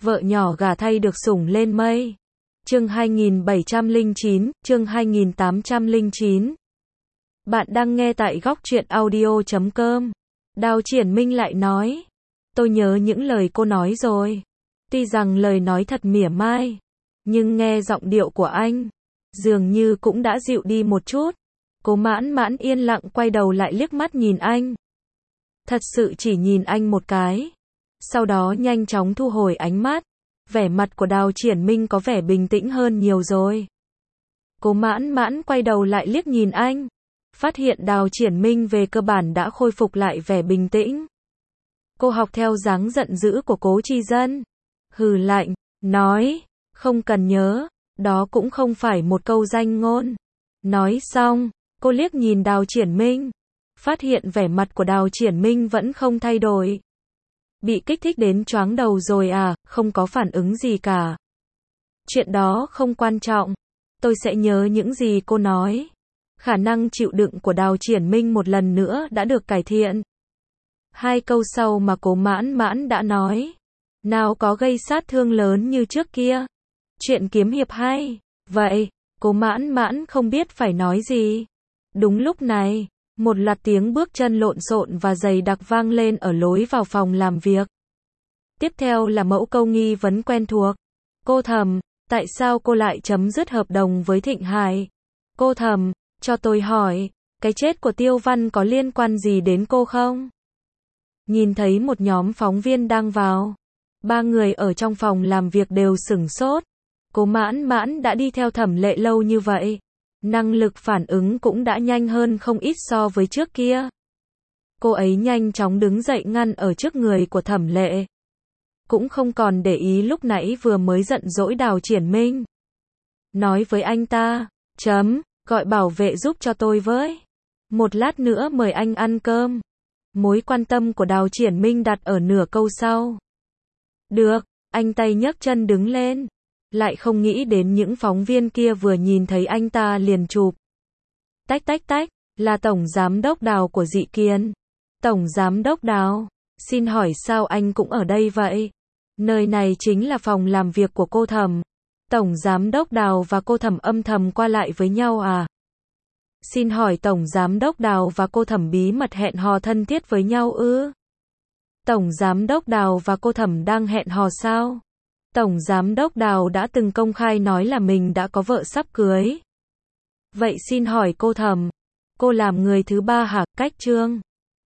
vợ nhỏ gả thay được sủng lên mây. Chương 2709, chương 2809. Bạn đang nghe tại góc truyện audio.com. Đào Triển Minh lại nói, tôi nhớ những lời cô nói rồi. Tuy rằng lời nói thật mỉa mai, nhưng nghe giọng điệu của anh, dường như cũng đã dịu đi một chút. Cố Mãn Mãn yên lặng quay đầu lại liếc mắt nhìn anh. Thật sự chỉ nhìn anh một cái. Sau đó nhanh chóng thu hồi ánh mắt. Vẻ mặt của Đào Triển Minh có vẻ bình tĩnh hơn nhiều rồi. Cố Mãn Mãn quay đầu lại liếc nhìn anh. Phát hiện Đào Triển Minh về cơ bản đã khôi phục lại vẻ bình tĩnh. Cô học theo dáng giận dữ của Cố Tri Dân. Hừ lạnh, nói, không cần nhớ, đó cũng không phải một câu danh ngôn. Nói xong, cô liếc nhìn Đào Triển Minh. Phát hiện vẻ mặt của Đào Triển Minh vẫn không thay đổi. Bị kích thích đến choáng đầu rồi à, không có phản ứng gì cả. Chuyện đó không quan trọng. Tôi sẽ nhớ những gì cô nói. Khả năng chịu đựng của Đào Triển Minh một lần nữa đã được cải thiện. Hai câu sau mà Cố Mãn Mãn đã nói, nào có gây sát thương lớn như trước kia. Chuyện kiếm hiệp hay. Vậy, Cố Mãn Mãn không biết phải nói gì. Đúng lúc này, một loạt tiếng bước chân lộn xộn và dày đặc vang lên ở lối vào phòng làm việc. Tiếp theo là mẫu câu nghi vấn quen thuộc. Cô Thẩm, tại sao cô lại chấm dứt hợp đồng với Thịnh Hải? Cô Thẩm, cho tôi hỏi, cái chết của Tiêu Văn có liên quan gì đến cô không? Nhìn thấy một nhóm phóng viên đang vào. Ba người ở trong phòng làm việc đều sửng sốt. Cố Mãn Mãn đã đi theo Thẩm Lệ lâu như vậy. Năng lực phản ứng cũng đã nhanh hơn không ít so với trước kia. Cô ấy nhanh chóng đứng dậy ngăn ở trước người của Thẩm Lệ. Cũng không còn để ý lúc nãy vừa mới giận dỗi Đào Triển Minh. Nói với anh ta, gọi bảo vệ giúp cho tôi với. Một lát nữa mời anh ăn cơm. Mối quan tâm của Đào Triển Minh đặt ở nửa câu sau. Được, anh tay nhấc chân đứng lên. Lại không nghĩ đến những phóng viên kia vừa nhìn thấy anh ta liền chụp. Tách tách tách, là Tổng Giám đốc Đào của Dị Kiên. Tổng Giám đốc Đào, xin hỏi sao anh cũng ở đây vậy? Nơi này chính là phòng làm việc của cô Thẩm. Tổng Giám đốc Đào và cô Thẩm âm thầm qua lại với nhau à? Xin hỏi Tổng Giám đốc Đào và cô Thẩm bí mật hẹn hò thân thiết với nhau ư? Tổng Giám đốc Đào và cô Thẩm đang hẹn hò sao? Tổng Giám đốc Đào đã từng công khai nói là mình đã có vợ sắp cưới. Vậy xin hỏi cô Thẩm, cô làm người thứ ba hả? Cách Trương